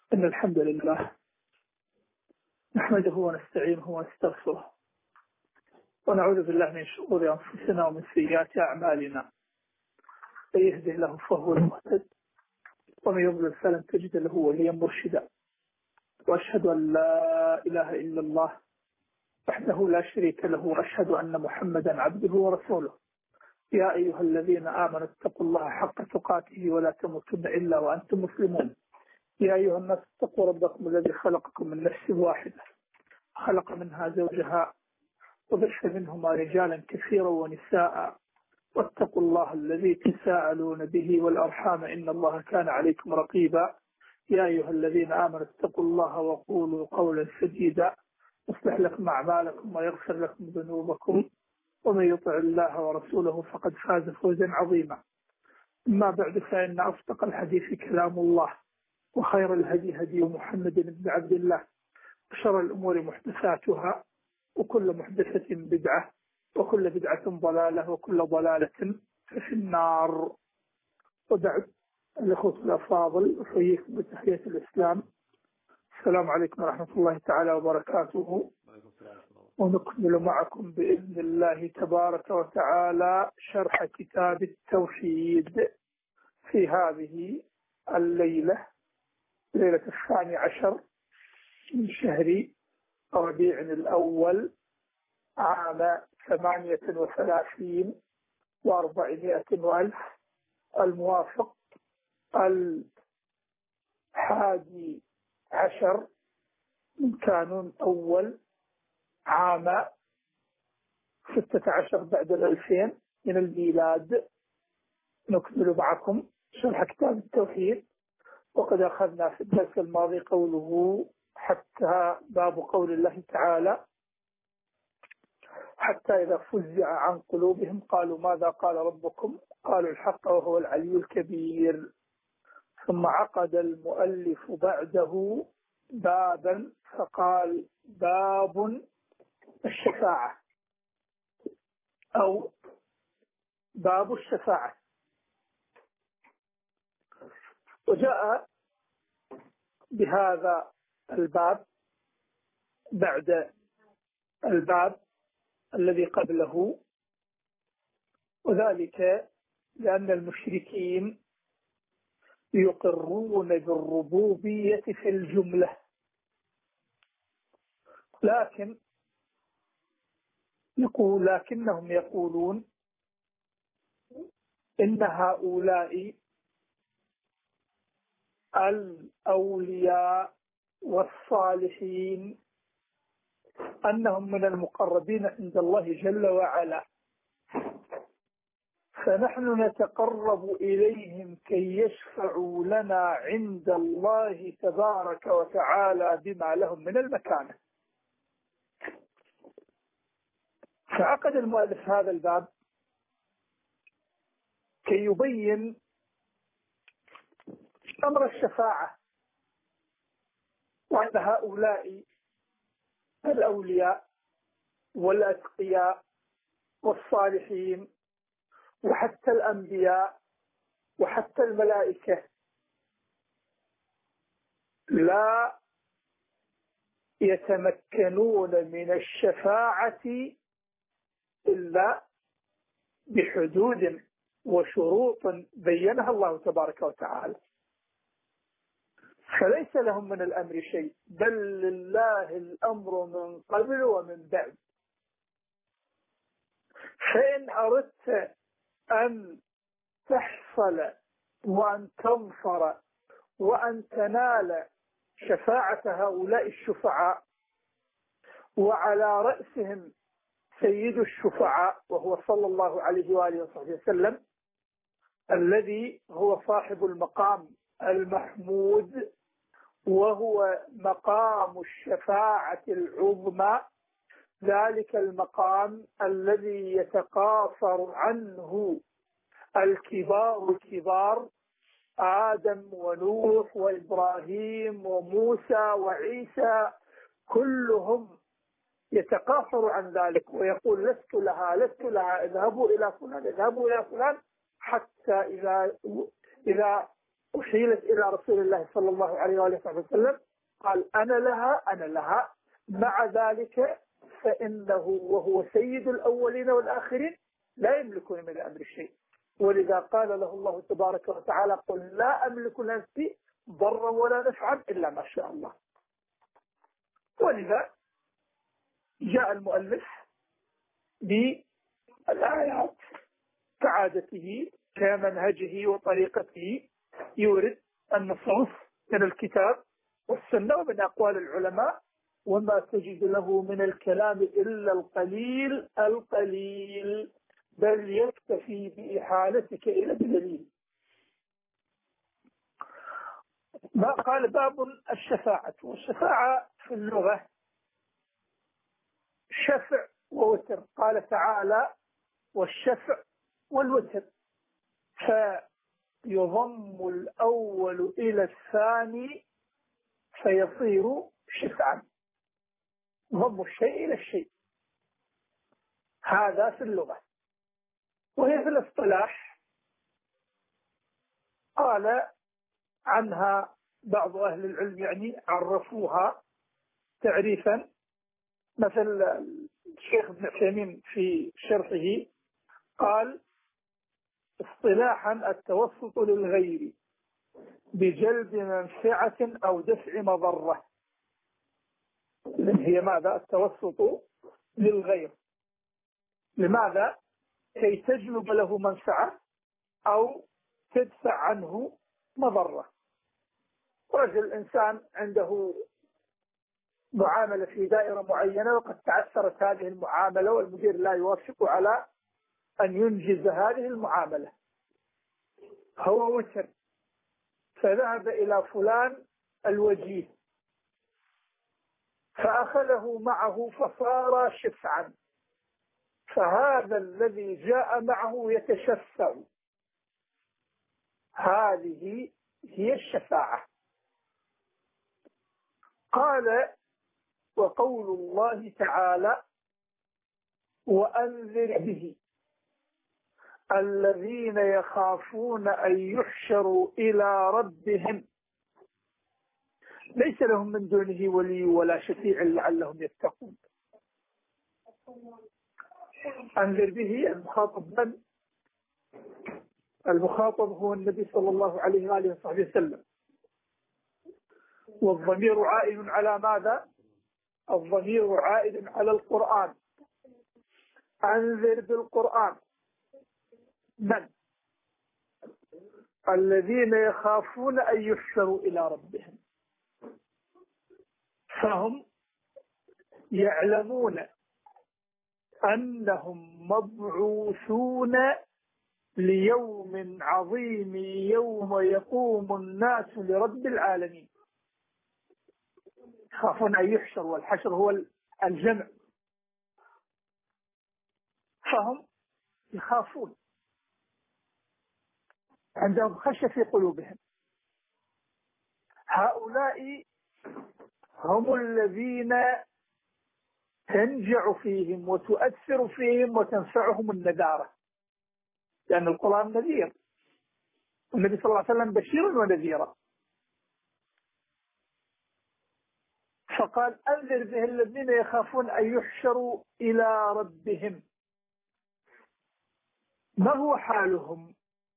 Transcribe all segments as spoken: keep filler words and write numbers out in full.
إن الحمد لله نحمده ونستعينه ونستغفره ونعوذ بالله من شرور أنفسنا ومن سيئات أعمالنا. من يهده له فهو المهتد ومن يضلل فلن تجد له وليا مرشدا. وأشهد أن لا إله إلا الله وحده لا شريك له وأشهد أن محمدا عبده ورسوله. يا أيها الذين آمنوا اتقوا الله حق تقاته ولا تموتن إلا وأنتم مسلمون. يا أيها الناس اتقوا ربكم الذي خلقكم من نفس واحدة خلق منها زوجها وبث منهما رجالا كثيرا ونساء واتقوا الله الذي تساءلون به والأرحام إن الله كان عليكم رقيبا. يا أيها الذين آمنوا اتقوا الله وقولوا قولا سديدا يصلح لكم أعمالكم ويغفر لكم ذنوبكم ومن يطع الله ورسوله فقد فاز فوزا عظيما. أما بعد فإن أصدق الحديث كلام الله وخير الهدي هدي محمد بن عبد الله وشر الأمور محدثاتها وكل محدثة بدعة وكل بدعة ضلالة وكل ضلالة في النار. وبعد الأخوة الأفاضل أحييكم بتحية الإسلام. السلام عليكم ورحمة الله تعالى وبركاته. ونكمل معكم بإذن الله تبارك وتعالى شرح كتاب التوحيد في هذه الليلة، ليلة الثاني عشر من شهر ربيع الأول عام ثمانية وثلاثين وأربعمائة وألف، الموافق الحادي عشر من كانون أول عام ستة عشر بعد الألفين من الميلاد. نكمل معكم شرح كتاب التوحيد، وقد أخذنا في الدرس الماضي قوله حتى باب قول الله تعالى حتى إذا فزع عن قلوبهم قالوا ماذا قال ربكم قالوا الحق وهو العلي الكبير. ثم عقد المؤلف بعده بابا فقال باب الشفاعة أو باب الشفاعة. وجاء بهذا الباب بعد الباب الذي قبله، وذلك لأن المشركين يقرون بالربوبية في الجملة، لكن يقول لكنهم يقولون إن هؤلاء الأولياء والصالحين أنهم من المقربين عند الله جل وعلا، فنحن نتقرب إليهم كي يشفعوا لنا عند الله تبارك وتعالى بما لهم من المكانة. فعقد المؤلف هذا الباب كي يبين أمر الشفاعة، وأن هؤلاء الأولياء والأتقياء والصالحين وحتى الأنبياء وحتى الملائكة لا يتمكنون من الشفاعة إلا بحدود وشروط بينها الله تبارك وتعالى، فليس لهم من الأمر شيء، بل لله الأمر من قبل ومن بعد. فإن أردت أن تحصل وأن تنصر وأن تنال شفاعة هؤلاء الشفعاء، وعلى رأسهم سيد الشفعاء وهو صلى الله عليه وآله وصحبه وسلم، الذي هو صاحب المقام المحمود وهو مقام الشفاعة العظمى، ذلك المقام الذي يتقاصر عنه الكبار الكبار آدم ونوح وإبراهيم وموسى وعيسى، كلهم يتقاصر عن ذلك ويقول لست لها لست لها اذهبوا إلى فلان اذهبوا إلى فلان، حتى إذا إذا أحيلت إلى رسول الله صلى الله عليه وآله وسلم قال أنا لها أنا لها. مع ذلك فإنه وهو سيد الأولين والآخرين لا يملكون من الأمر شيء، ولذا قال له الله تبارك وتعالى قل لا أملك لنفسي ضرا ولا نفعا إلا ما شاء الله. ولذا جاء المؤلف بالآيات كعادته كمنهجه وطريقته، يورد النصوص من الكتاب والسنة ومن أقوال العلماء، وما تجد له من الكلام إلا القليل القليل، بل يكتفي بإحالتك إلى الدليل. ما قال باب الشفاعة، والشفاعة في اللغة شفع ووتر، قال تعالى والشفع والوتر، فيضم الأول إلى الثاني فيصير شفعا، ضم الشيء إلى الشيء، هذا في اللغة. وهي في الاصطلاح قال عنها بعض أهل العلم، يعني عرفوها تعريفا، مثل الشيخ ابن عثيمين في شرحه قال اصطلاحا التوسط للغير بجلب منفعة أو دفع مضرة. هي ماذا؟ التوسط للغير، لماذا؟ كي تجلب له منفعة أو تدفع عنه مضرة. رجل إنسان عنده معاملة في دائرة معينة وقد تعثرت هذه المعاملة والمدير لا يوافق على أن ينجز هذه المعاملة، هو وتر فذهب إلى فلان الوجيه فأخذه معه فصار شفعا، فهذا الذي جاء معه يتشفع، هذه هي الشفاعة. قال وقول الله تعالى وأنذر به الذين يخافون أن يحشروا إلى ربهم ليس لهم من دونه ولي ولا شفيع لعلهم يتقون. أنذر به المخاطب من؟ المخاطب هو النبي صلى الله عليه وآله وصحبه وسلم، والضمير عائد على ماذا؟ الضمير عائد على القرآن. أنذر بالقرآن من؟ الذين يخافون أن يحشروا إلى ربهم، فهم يعلمون أنهم مبعوثون ليوم عظيم يوم يقوم الناس لرب العالمين. يخافون أن يحشروا، والحشر هو الجمع، فهم يخافون، عندهم خشية في قلوبهم. هؤلاء هم الذين تنجع فيهم وتؤثر فيهم وتنفعهم النذارة، لأن القرآن نذير، والنبي صلى الله عليه وسلم بشير ونذيرا. فقال أنذر به الذين يخافون أن يحشروا إلى ربهم. ما هو حالهم؟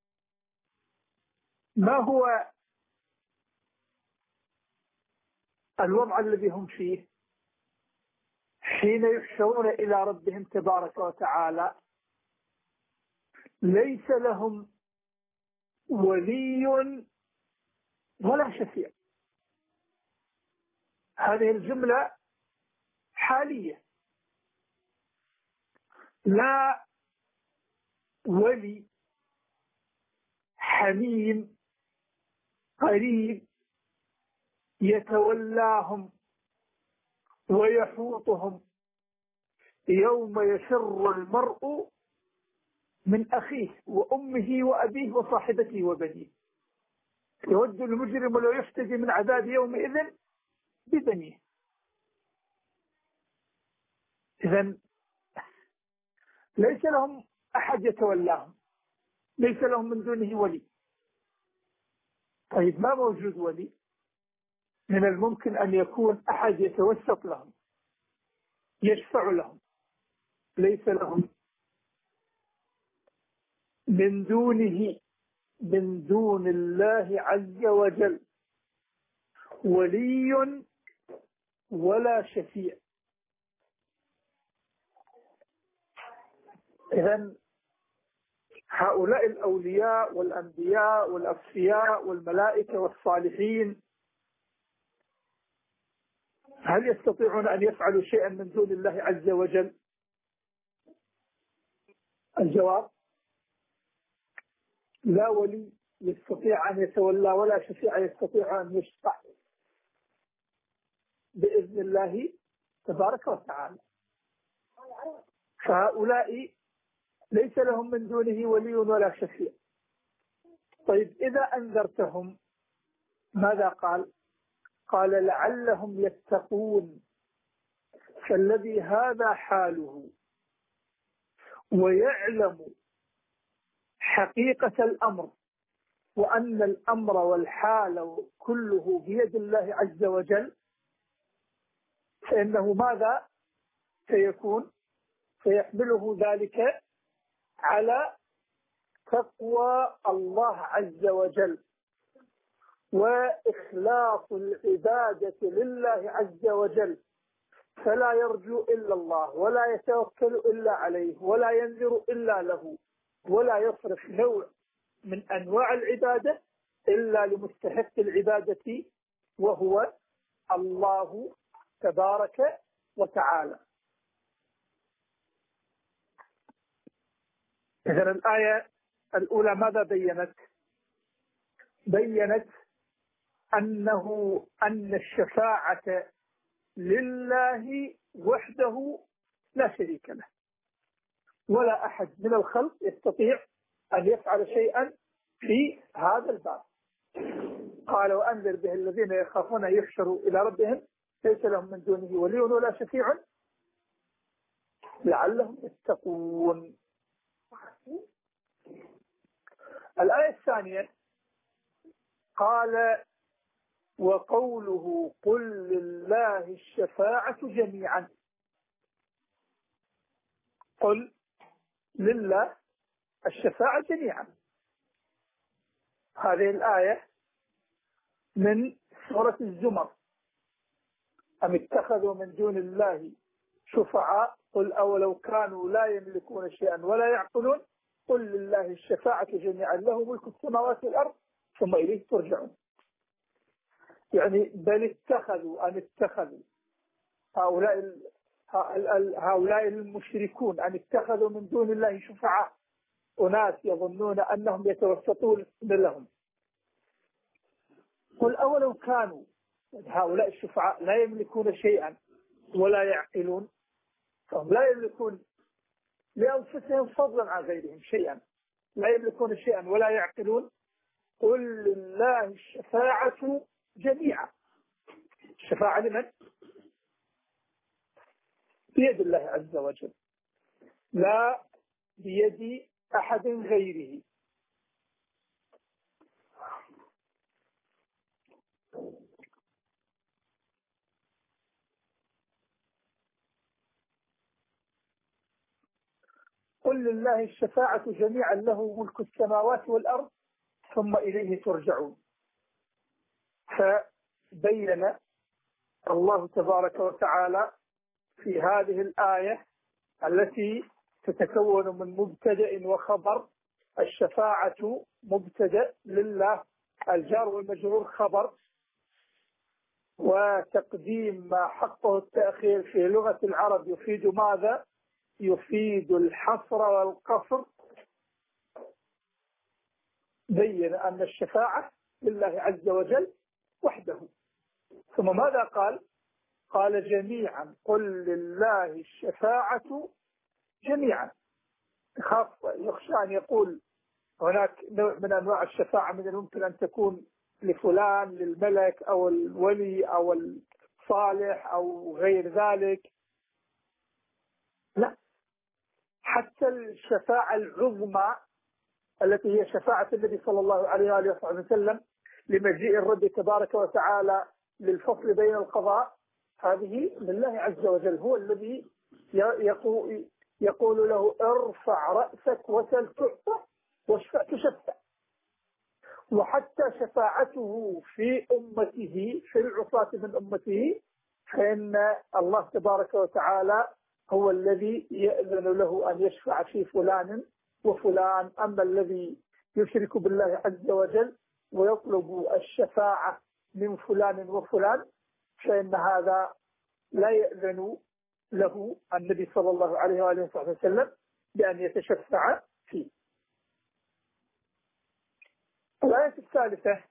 ما هو الوضع الذي هم فيه حين يحشرون إلى ربهم تبارك وتعالى؟ ليس لهم ولي ولا شفيع. هذه الجملة حالية، لا ولي حميم قريب يتولاهم ويحوطهم يوم يفر المرء من أخيه وأمه وأبيه وصاحبته وبنيه، يود المجرم لو يفتدي من عذاب يومئذ ببنيه. إذن ليس لهم أحد يتولاهم، ليس لهم من دونه ولي. طيب ما موجود ولي؟ من الممكن أن يكون أحد يتوسط لهم، يشفع لهم، ليس لهم من دونه، من دون الله عز وجل ولي ولا شفيع. إذن هؤلاء الأولياء والأنبياء والأصفياء والملائكة والصالحين هل يستطيعون أن يفعلوا شيئا من دون الله عز وجل؟ الجواب لا ولي يستطيع أن يتولى ولا شفيع يستطيع أن يشفع بإذن الله تبارك وتعالى. فهؤلاء ليس لهم من دونه ولي ولا شفيع. طيب إذا أنذرتهم ماذا قال؟ قال لعلهم يتقون. فالذي هذا حاله ويعلم حقيقة الأمر وأن الأمر والحال كله بيد الله عز وجل، فإنه ماذا سيكون؟ سيحمله ذلك على تقوى الله عز وجل وإخلاص العبادة لله عز وجل، فلا يرجو إلا الله ولا يتوكل إلا عليه ولا ينذر إلا له ولا يصرف نوع من أنواع العبادة إلا لمستحق العبادة وهو الله تبارك وتعالى. إذن الآية الأولى ماذا بيّنت؟ بيّنت أنه أن الشفاعة لله وحده لا شريك له، ولا أحد من الخلق يستطيع أن يفعل شيئا في هذا الباب. قال وأنذر به الذين يخافون أن يحشروا إلى ربهم ليس لهم من دونه ولي ولا شفيع لعلهم يتقون. الآية الثانية قال وقوله قل لله الشفاعة جميعا. قل لله الشفاعة جميعا. هذه الآية من سورة الزمر. أم اتخذوا من دون الله شفعاء قل أولو كانوا لا يملكون شيئا ولا يعقلون قل لله الشفاعة جميعا له ملك السماوات والأرض ثم إليه ترجعون. يعني بل اتخذوا أن اتخذوا هؤلاء هؤلاء المشركون أن اتخذوا من دون الله شفعاء، أناس يظنون أنهم يتوسطون لهم. قل أولو كانوا هؤلاء الشفعاء لا يملكون شيئا ولا يعقلون، فهم لا يملكون لأنفسهم فضلا عن غيرهم شيئا، لا يملكون شيئا ولا يعقلون. قل لله الشفاعة جميعا. الشفاعة لمن؟ بيد الله عز وجل لا بيد أحد غيره. قل لله الشفاعة جميعا له ملك السماوات والأرض ثم إليه ترجعون. فبين الله تبارك وتعالى في هذه الآية التي تتكون من مبتدأ وخبر، الشفاعة مبتدأ لله، الجار والمجرور خبر، وتقديم ما حقه التأخير في لغة العرب يفيد ماذا؟ يفيد الحصر والقصر. بين أن الشفاعة لله عز وجل وحده. ثم ماذا قال؟ قال جميعا قل لله الشفاعة جميعا. خاصة يخشى أن يقول هناك نوع من أنواع الشفاعة من الممكن أن تكون لفلان، للملك أو الولي أو الصالح أو غير ذلك. لا، حتى الشفاعة العظمى التي هي شفاعة النبي صلى الله عليه وآله وسلم لمجيء الرب تبارك وتعالى للفصل بين القضاء، هذه لله عز وجل، هو الذي يقول, يقول له ارفع رأسك وسل تعطى واشفع تشفع. وحتى شفاعته في أمته في العصاة من أمته فإن الله تبارك وتعالى هو الذي يأذن له أن يشفع في فلان وفلان. أما الذي يشرك بالله عز وجل ويطلب الشفاعة من فلان وفلان فإن هذا لا يأذن له النبي صلى الله عليه وآله وسلم بأن يتشفع فيه. الآية الثالثة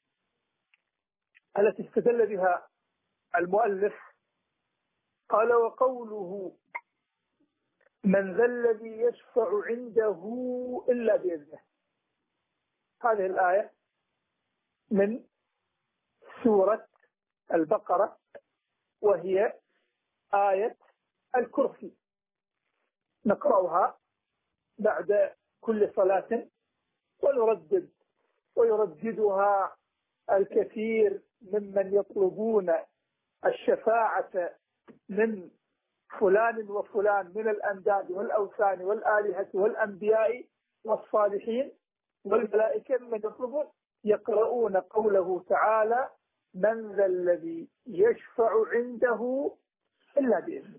التي استدل بها المؤلف قال وقوله من ذا الذي يشفع عنده إلا بإذنه. هذه الآية من سورة البقرة وهي آية الكرسي، نقرأها بعد كل صلاة ونردد ويرددها الكثير ممن يطلبون الشفاعة من فلان وفلان من الأنداد والأوثان والآلهة والأنبياء والصالحين والملائكة من يطلبون يقرؤون قوله تعالى من ذا الذي يشفع عنده إلا بإذنه.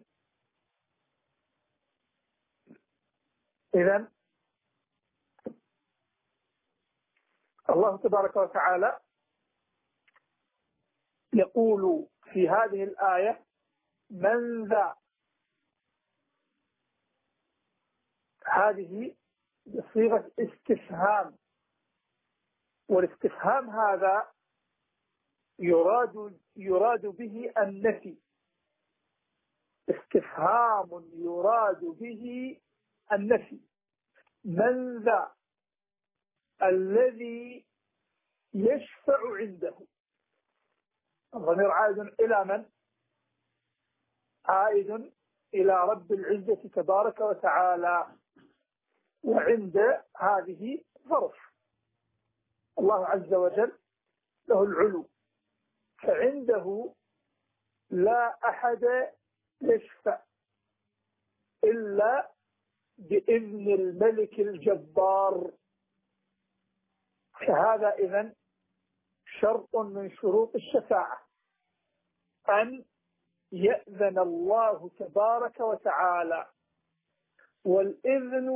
إذن الله تبارك وتعالى يقول في هذه الآية من ذا، هذه بصيغة استفهام، والاستفهام هذا يراد يراد به النفي، استفهام يراد به النفي. من ذا الذي يشفع عنده، الضمير عائد إلى من؟ عائد إلى رب العزة تبارك وتعالى، وعند هذه ظرف، الله عز وجل له العلو فعنده لا أحد يشفع إلا بإذن الملك الجبار. فهذا إذن شرط من شروط الشفاعة أن يأذن الله تبارك وتعالى، والإذن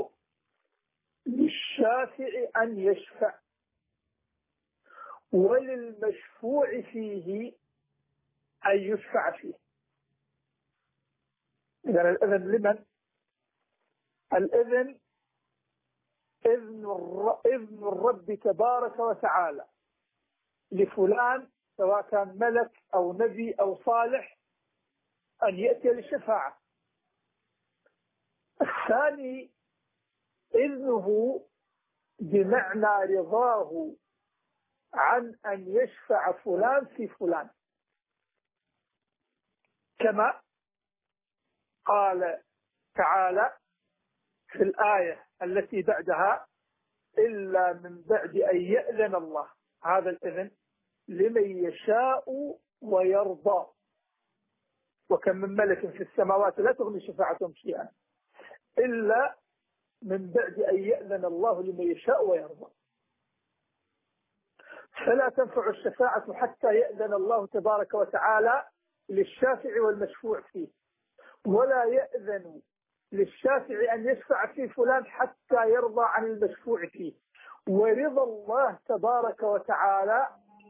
للشافع أن يشفع وللمشفوع فيه أن يشفع فيه. إذن الإذن لمن؟ الإذن إذن الرب تبارك وتعالى لفلان سواء كان ملك أو نبي أو صالح أن يأتي للشفاعة. الثاني إذنه بمعنى رضاه عن أن يشفع فلان في فلان، كما قال تعالى في الآية التي بعدها إلا من بعد أن يأذن الله. هذا الإذن لمن يشاء ويرضى، وكم من ملك في السماوات لا تغني شفاعتهم شيئا إلا من بعد أن يأذن الله لمن يشاء ويرضى. فلا تنفع الشفاعة حتى يأذن الله تبارك وتعالى للشافع والمشفوع فيه، ولا يأذن للشافع أن يشفع في فلان حتى يرضى عن المشفوع فيه. ورضا الله تبارك وتعالى،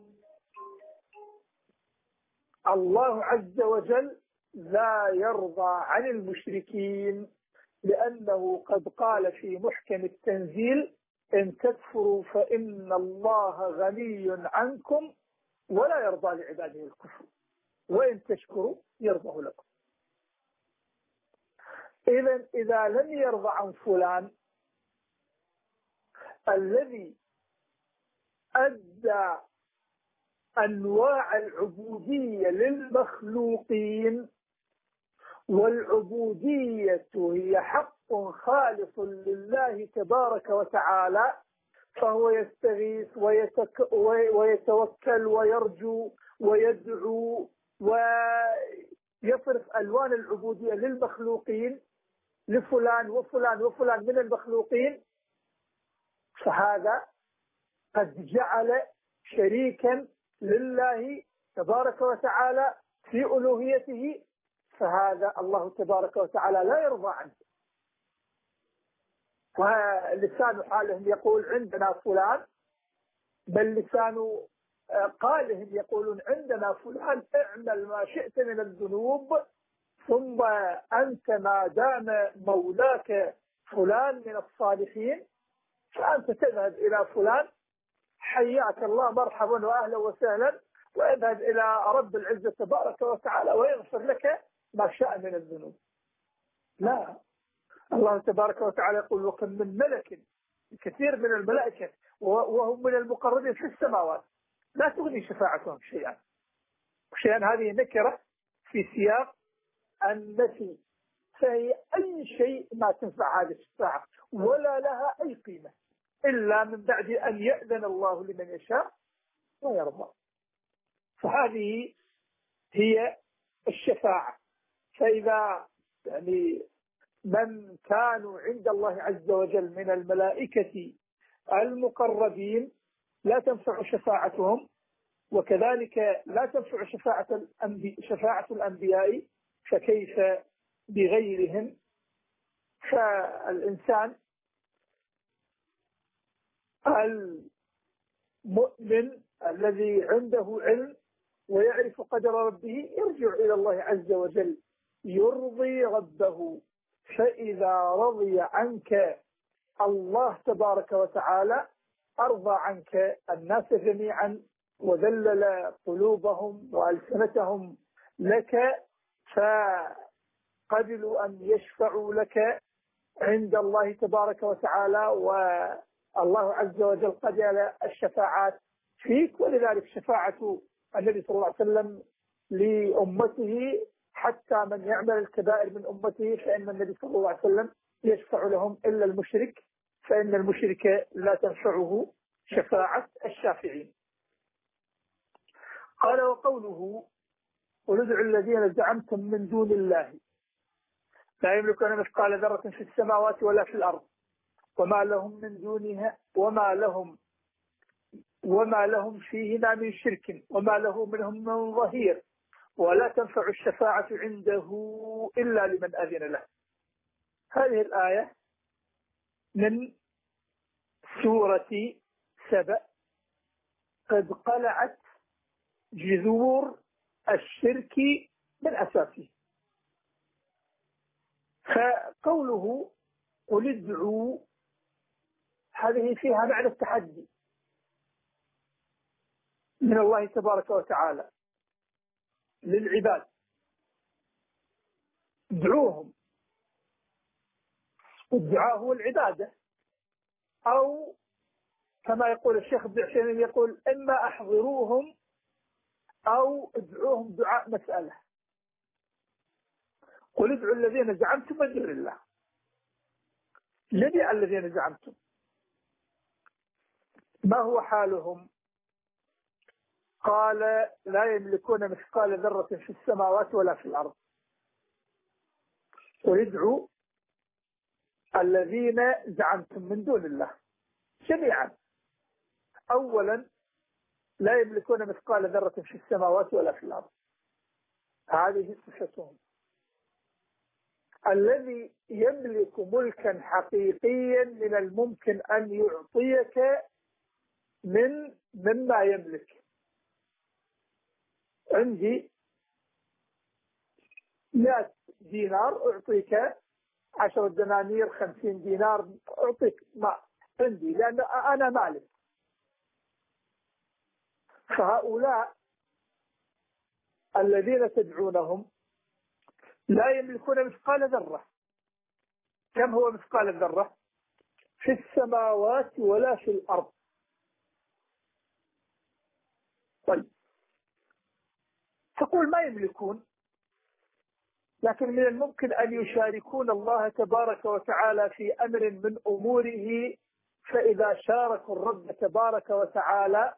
الله عز وجل لا يرضى عن المشركين، لأنه قد قال في محكم التنزيل إن تكفروا فإن الله غني عنكم ولا يرضى لعباده الكفر وإن تشكروا يرضه لكم. إذن إذا لم يرضى عن فلان الذي أدى أنواع العبودية للمخلوقين، والعبودية هي حق خالص لله تبارك وتعالى، فهو يستغيث ويتك ويتوكل ويرجو ويدعو ويصرف ألوان العبودية للمخلوقين، لفلان وفلان وفلان من المخلوقين، فهذا قد جعل شريكا لله تبارك وتعالى في ألوهيته، فهذا الله تبارك وتعالى لا يرضى عنه. ولسان حالهم يقول عندنا فلان، بل لسان قالهم يقولون عندنا فلان اعمل ما شئت من الذنوب، ثم أنت ما دام مولاك فلان من الصالحين فأنت تذهب إلى فلان، حياك الله مرحبا وأهلا وسهلا، واذهب إلى رب العزة تبارك وتعالى ويغفر لك ما شاء من الذنوب. لا، الله تبارك وتعالى يقول وكم من ملك، كثير من الملائكة وهم من المقربين في السماوات لا تغني شفاعتهم شيئا. شيئا هذه نكرة في سياق النفي، فهي أي شيء ما تنفع هذه الشفاعة ولا لها أي قيمة إلا من بعد أن يأذن الله لمن يشاء ويرضى. فهذه هي الشفاعة. فإذا يعني من كانوا عند الله عز وجل من الملائكة المقربين لا تنفع شفاعتهم، وكذلك لا تنفع شفاعة الأنبياء, شفاعة الأنبياء، فكيف بغيرهم؟ فالإنسان المؤمن الذي عنده علم ويعرف قدر ربه يرجع إلى الله عز وجل، يرضي ربه، فإذا رضي عنك الله تبارك وتعالى أرضى عنك الناس جميعا وذلل قلوبهم وألسنتهم لك، فقبلوا أن يشفعوا لك عند الله تبارك وتعالى، والله عز وجل قبل الشفاعات فيك. ولذلك شفاعة النبي صلى الله عليه وسلم لأمته حتى من يعمل الكبائر من أمته فإن النبي صلى الله عليه وسلم يشفع لهم إلا المشرك، فإن المشرك لا تنفعه شفاعة الشافعين. قال وقوله قل ادعوا الذين زعمتم من دون الله لا يملكون مثقال ذرة في السماوات ولا في الأرض وما لهم من دونها وما لهم وما لهم فيهما من شرك وما له منهم من ظهير ولا تنفع الشفاعة عنده إلا لمن أذن له. هذه الآية من سورة سبأ قد قلعت جذور الشرك من أساسه. فقوله قل ادعوا هذه فيها معنى التحدي من الله تبارك وتعالى للعباد، ادعوهم، والدعاء هو العبادة، أو كما يقول الشيخ ابن عثيمين يقول إما أحضروهم أو ادعوهم دعاء مسألة. قل ادعوا الذين زعمتم من دون الله، لدي الذين زعمتم ما هو حالهم؟ قال لا يملكون مثقال ذرة في السماوات ولا في الأرض. ويدعوا الذين زعمتم من دون الله جميعا. أولا لا يملكون مثقال ذرة في السماوات ولا في الأرض، هذه صفتهم. الذي يملك ملكا حقيقيا من الممكن أن يعطيك من مما يملك. عندي مئة دينار أعطيك عشرة دنانير، خمسين دينار أعطيك ما عندي لأن أنا مالك. فهؤلاء الذين تدعونهم لا يملكون مثقال ذرة. كم هو مثقال الذرة؟ في السماوات ولا في الأرض. طيب تقول ما يملكون، لكن من الممكن أن يشاركون الله تبارك وتعالى في أمر من أموره فإذا شاركوا الرب تبارك وتعالى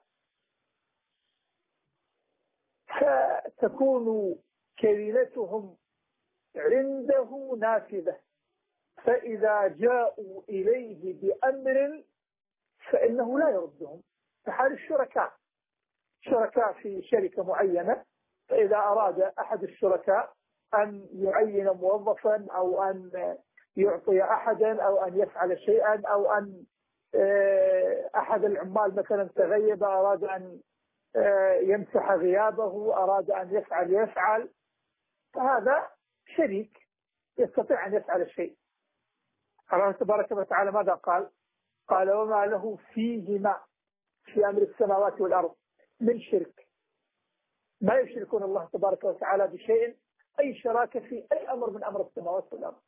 فتكون كلمتهم عنده نافذة، فإذا جاءوا إليه بأمر فإنه لا يردهم. كحال الشركاء، شركاء في شركة معينة، فإذا أراد أحد الشركاء أن يعين موظفا أو أن يعطي أحدا أو أن يفعل شيئا أو أن أحد العمال مثلا تغيب أراد أن يمسح غيابه، أراد أن يفعل يفعل فهذا شريك يستطيع أن يفعل الشيء. الله تبارك وتعالى ماذا قال؟ قال وما له فيهما في أمر السماوات والأرض من شرك، ما يشركون الله تبارك وتعالى بشيء، أي شراكة في أي أمر من أمر السماوات والأرض.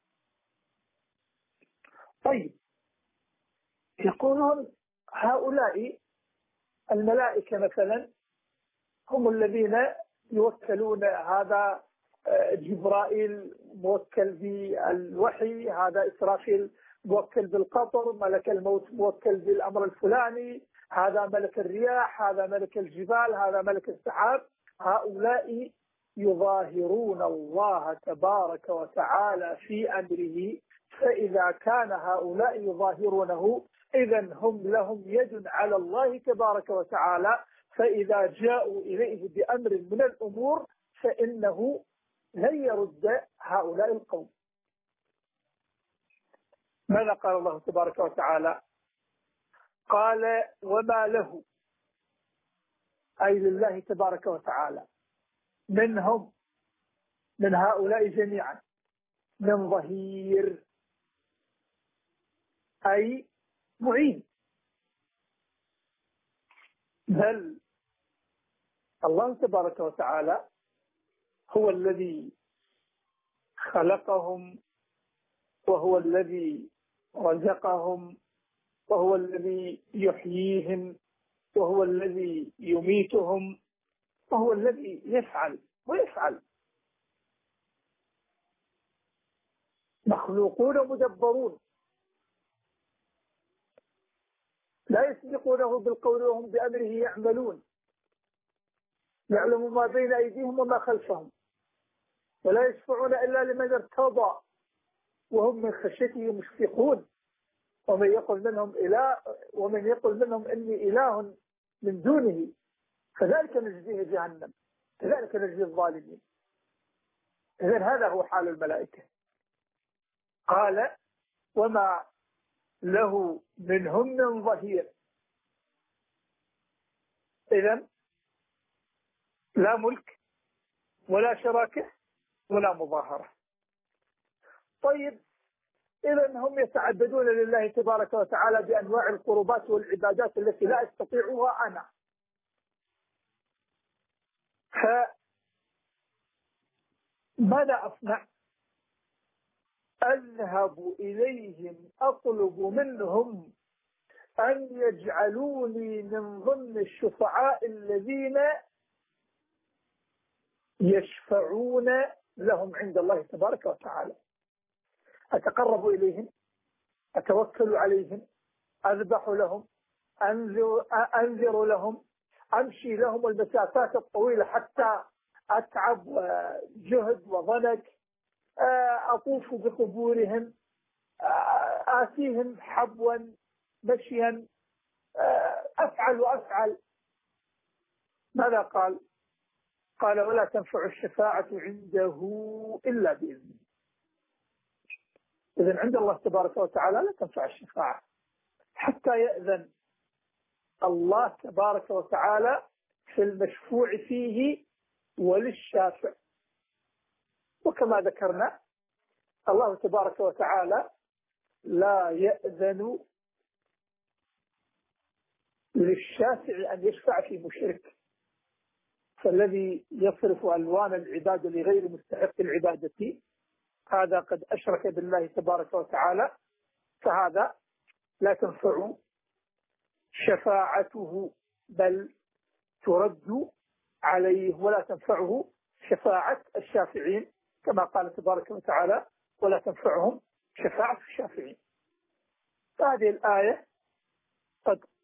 طيب، يقولون هؤلاء الملائكة مثلا هم الذين يوكلون، هذا جبرائيل موكل بالوحي، هذا إسرافيل موكل بالقطر، ملك الموت موكل بالأمر الفلاني، هذا ملك الرياح، هذا ملك الجبال، هذا ملك السحاب. هؤلاء يظاهرون الله تبارك وتعالى في أمره، فإذا كان هؤلاء يظاهرونه إذن هم لهم يد على الله تبارك وتعالى، فإذا جاءوا إليه بأمر من الأمور فإنه لن يرد هؤلاء القوم. ماذا قال الله تبارك وتعالى؟ قال وما له، أي لله تبارك وتعالى، منهم من هؤلاء جميعا من ظهير، أي معين، بل الله تبارك وتعالى هو الذي خلقهم وهو الذي رزقهم وهو الذي يحييهم وهو الذي يميتهم وهو الذي يفعل ويفعل. مخلوقون مدبرون لا يسبقونه بالقول وهم بأمره يعملون، يعلم ما بين أيديهم وما خلفهم، ولا يشفعون إلا لمن ارتضى وهم من خشيته مشفقون. ومن يقل منهم إله ومن يقل منهم إني إله من دونه كذلك نجزيه جهنم كذلك نجزي الظالمين. إذن هذا هو حال الملائكة. قال وما له منهم من ظهير، إذن لا ملك ولا شراكة ولا مظاهرة. طيب، إذن هم يتعبدون لله تبارك وتعالى بأنواع القربات والعبادات التي لا أستطيعها أنا، فماذا أصنع؟ أذهب إليهم أطلب منهم أن يجعلوني من ضمن الشفعاء الذين يشفعون لهم عند الله تبارك وتعالى. أتقرب إليهم، أتوكل عليهم، أذبح لهم، أنذر, أنذر لهم، أمشي لهم المسافات الطويلة حتى أتعب وجهد وضنك، أطوف بقبورهم، آتيهم حبوا مشيا، أفعل وأفعل. ماذا قال؟ قال ولا تنفع الشفاعة عنده إلا بإذنه. إذن عند الله تبارك وتعالى لا تنفع الشفاعة حتى يأذن الله تبارك وتعالى في المشفوع فيه وللشافع. وكما ذكرنا الله تبارك وتعالى لا يأذن للشافع أن يشفع في مشرك، فالذي يصرف ألوان العبادة لغير مستحق العبادة هذا قد أشرك بالله تبارك وتعالى، فهذا لا تنفع شفاعته بل ترد عليه، ولا تنفعه شفاعة الشافعين كما قال تبارك وتعالى ولا تنفعهم شفاعة الشافعين. فهذه الآية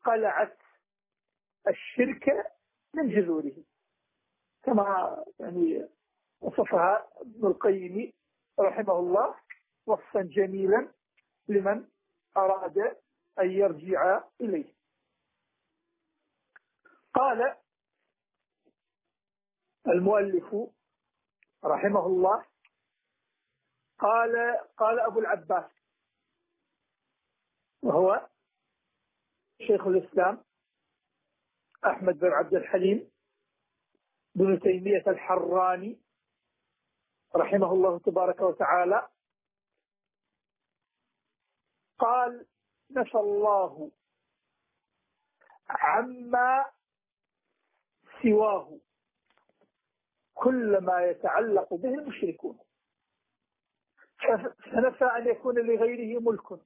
قلعت الشرك من جذوره، كما يعني وصفها ابن القيم رحمه الله وصفا جميلا لمن أراد أن يرجع إليه. قال المؤلف رحمه الله قال قال أبو العباس وهو شيخ الإسلام أحمد بن عبد الحليم بن تيمية الحراني رحمه الله تبارك وتعالى، قال: نفى الله عما سواه كل ما يتعلق به المشركون، فنفى أن يكون لغيره ملك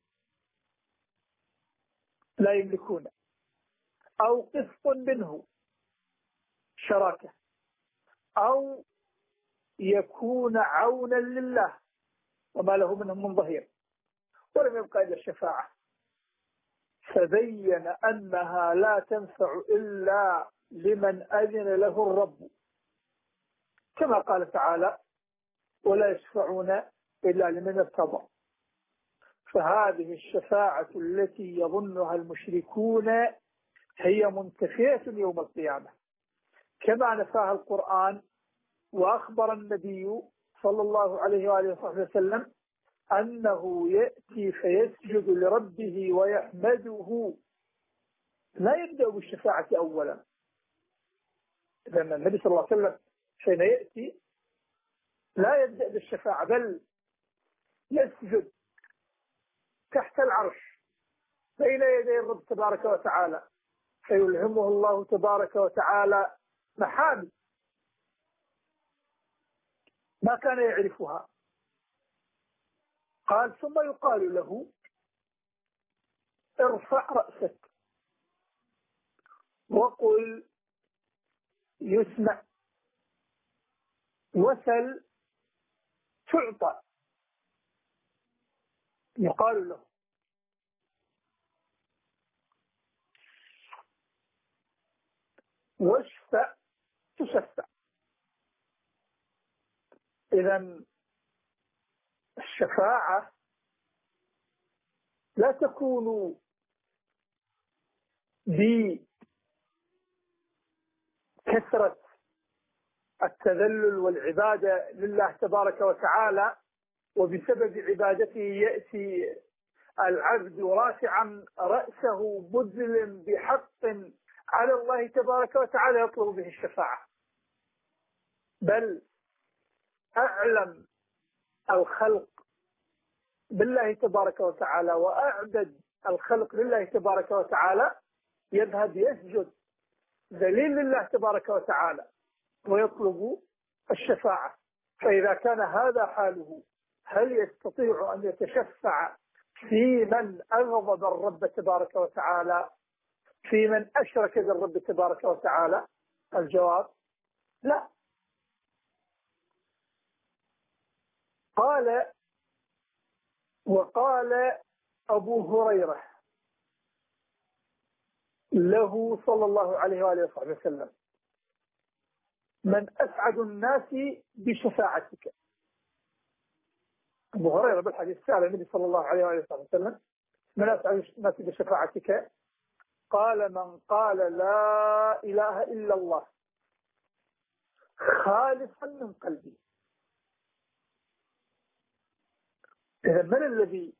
لا يملكون، أو قسط منه شراكة، أو يكون عونا لله وما له منهم من ظهير، ولم يبقى إلا الشفاعة، فبين أنها لا تنفع إلا لمن أذن له الرب، كما قال تعالى: ولا يشفعون إلا لمن ارتضى. فهذه الشفاعة التي يظنها المشركون هي منتفية يوم القيامة، كما نفاها القرآن، وأخبر النبي صلى الله عليه وآله وصحبه وسلم أنه يأتي فيسجد لربه ويحمده، لا يبدأ بالشفاعة أولا، لأن النبي صلى الله عليه وسلم حين يأتي لا يبدأ بالشفاعة، بل يسجد تحت العرش بين يدي الرب تبارك وتعالى، فيلهمه الله تبارك وتعالى محامد ما كان يعرفها. قال: ثم يقال له: ارفع رأسك وقل يسمع، وسل تعطى. يقال له: واشفع تشفع. إذن الشفاعة لا تكون بكثرة التذلل والعبادة لله تبارك وتعالى، وبسبب عبادته يأتي العبد رافعا رأسه مذل بحق على الله تبارك وتعالى يطلب به الشفاعة، بل أعلم الخلق بالله تبارك وتعالى وأعبد الخلق لله تبارك وتعالى يذهب يسجد ذليل لله تبارك وتعالى ويطلب الشفاعة. فإذا كان هذا حاله، هل يستطيع أن يتشفع في من أغضب الرب تبارك وتعالى، في من أشرك بالرب تبارك وتعالى؟ الجواب: لا. قال: وقال أبو هريرة له صلى الله عليه وآله وصحبه وسلم: من أسعد الناس بشفاعتك. أبو هريرة بالحديث سأل النبي صلى الله عليه وآله وصحبه وسلم: من أسعد الناس بشفاعتك؟ قال: من قال لا إله إلا الله خالصا من قلبي. إذا من الذي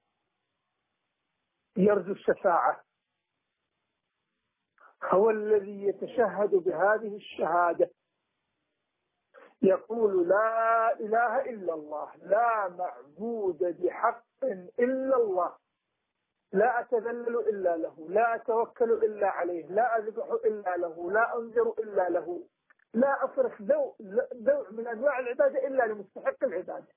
يرجو الشفاعة؟ هو الذي يتشهد بهذه الشهادة، يقول: لا إله إلا الله، لا معبود بحق إلا الله، لا أتذلل إلا له، لا أتوكل إلا عليه، لا أذبح إلا له، لا أنذر إلا له، لا أصرف ذوع ذوع من أنواع العبادة إلا لمستحق العبادة.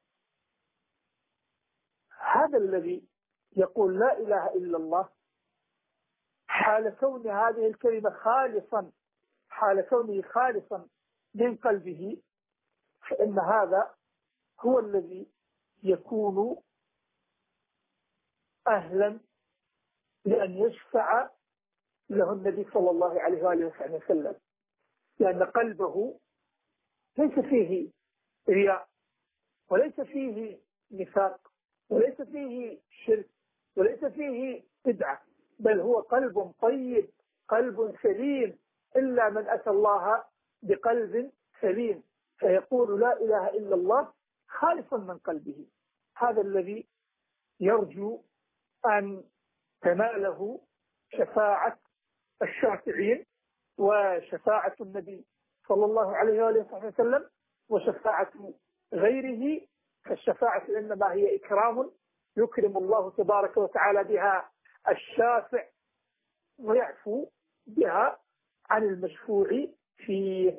هذا الذي يقول لا إله إلا الله حال كون هذه الكلمة خالصا، حال كونه خالصا من قلبه، فإن هذا هو الذي يكون أهلا لأن يشفع له النبي صلى الله عليه وآله وسلم، لأن قلبه ليس فيه رياء، وليس فيه نفاق، وليس فيه شرك، وليس فيه بدعة، بل هو قلب طيب، قلب سليم. إلا من أتى الله بقلب سليم فيقول لا إله إلا الله خالصا من قلبه. هذا الذي يرجو أن تناله شفاعة الشافعين وشفاعة النبي صلى الله عليه وآله وسلم وشفاعة غيره. فالشفاعة إنما هي إكرام يكرم الله تبارك وتعالى بها الشافع ويعفو بها عن المشفوع فيه.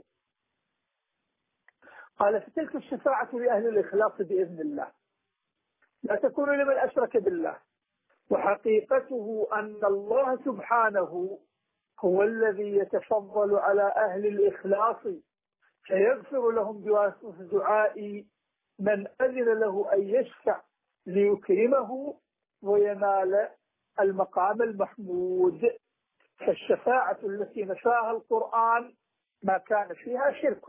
قال فتلك الشفاعة لأهل الإخلاص بإذن الله، لا تكون لمن أشرك بالله، وحقيقته أن الله سبحانه هو الذي يتفضل على أهل الإخلاص فيغفر لهم بواسطة دعاء من أذن له أن يشفع ليكرمه وينال المقام المحمود. فالشفاعة التي نفاها القرآن ما كان فيها شرك،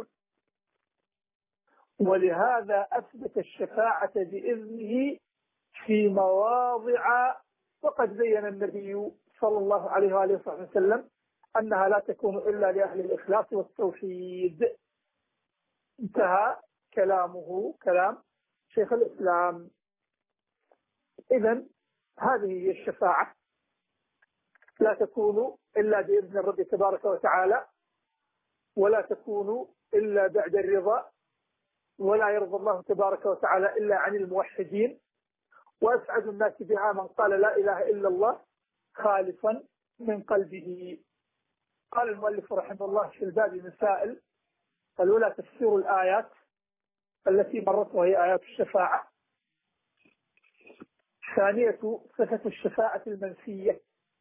ولهذا أثبت الشفاعة بإذنه في مواضع، وقد بين النبي صلى الله عليه وآله وسلم أنها لا تكون إلا لأهل الإخلاص والتوحيد. انتهى كلامه، كلام شيخ الإسلام. إذن هذه هي الشفاعة، لا تكون إلا بإذن الرب تبارك وتعالى، ولا تكون إلا بعد الرضا، ولا يرضى الله تبارك وتعالى إلا عن الموحدين، وأسعد الناس بها من قال لا إله إلا الله خالصا من قلبه. قال المؤلف رحمه الله في الباب مسائل: الأولى تفسير الآيات التي مرت وهي آيات الشفاعة. الثانية صفة الشفاعة المنفية: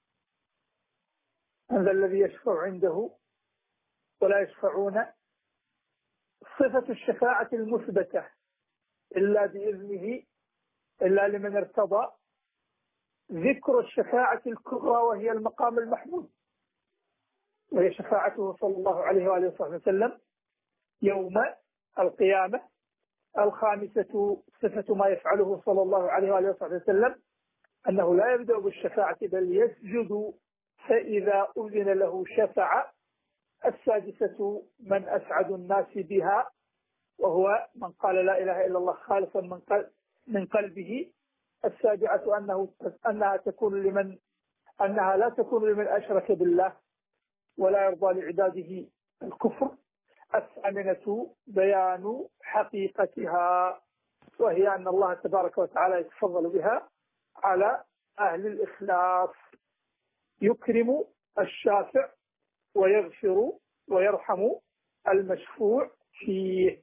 هذا الذي يشفع عنده ولا يشفعون. صفة الشفاعة المثبتة: إلا بإذنه، إلا لمن ارتضى. ذكر الشفاعة الكبرى وهي المقام المحمود، وهي شفاعته صلى الله عليه وآله وسلم يوم القيامة. الخامسة صفة ما يفعله صلى الله عليه وآله وسلم، أنه لا يبدأ بالشفاعة بل يسجد فإذا أذن له شفع. السادسة من أسعد الناس بها، وهو من قال لا إله إلا الله خالصا من قلب من قلبه. السابعة أنه أنها تكون لمن أنها لا تكون لمن أشرك بالله ولا يرضى لعباده الكفر. الثامنة بيان حقيقتها، وهي أن الله تبارك وتعالى يتفضل بها على أهل الإخلاص، يكرم الشافع ويغفر ويرحم المشفوع فيه.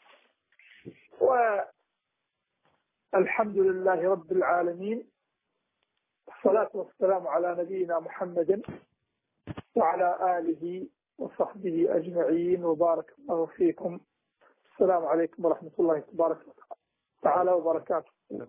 والحمد لله رب العالمين، والصلاة والسلام على نبينا محمد وعلى آله وصحبه أجمعين، وبارك الله فيكم. السلام عليكم ورحمة الله تبارك وتعالى وبركاته.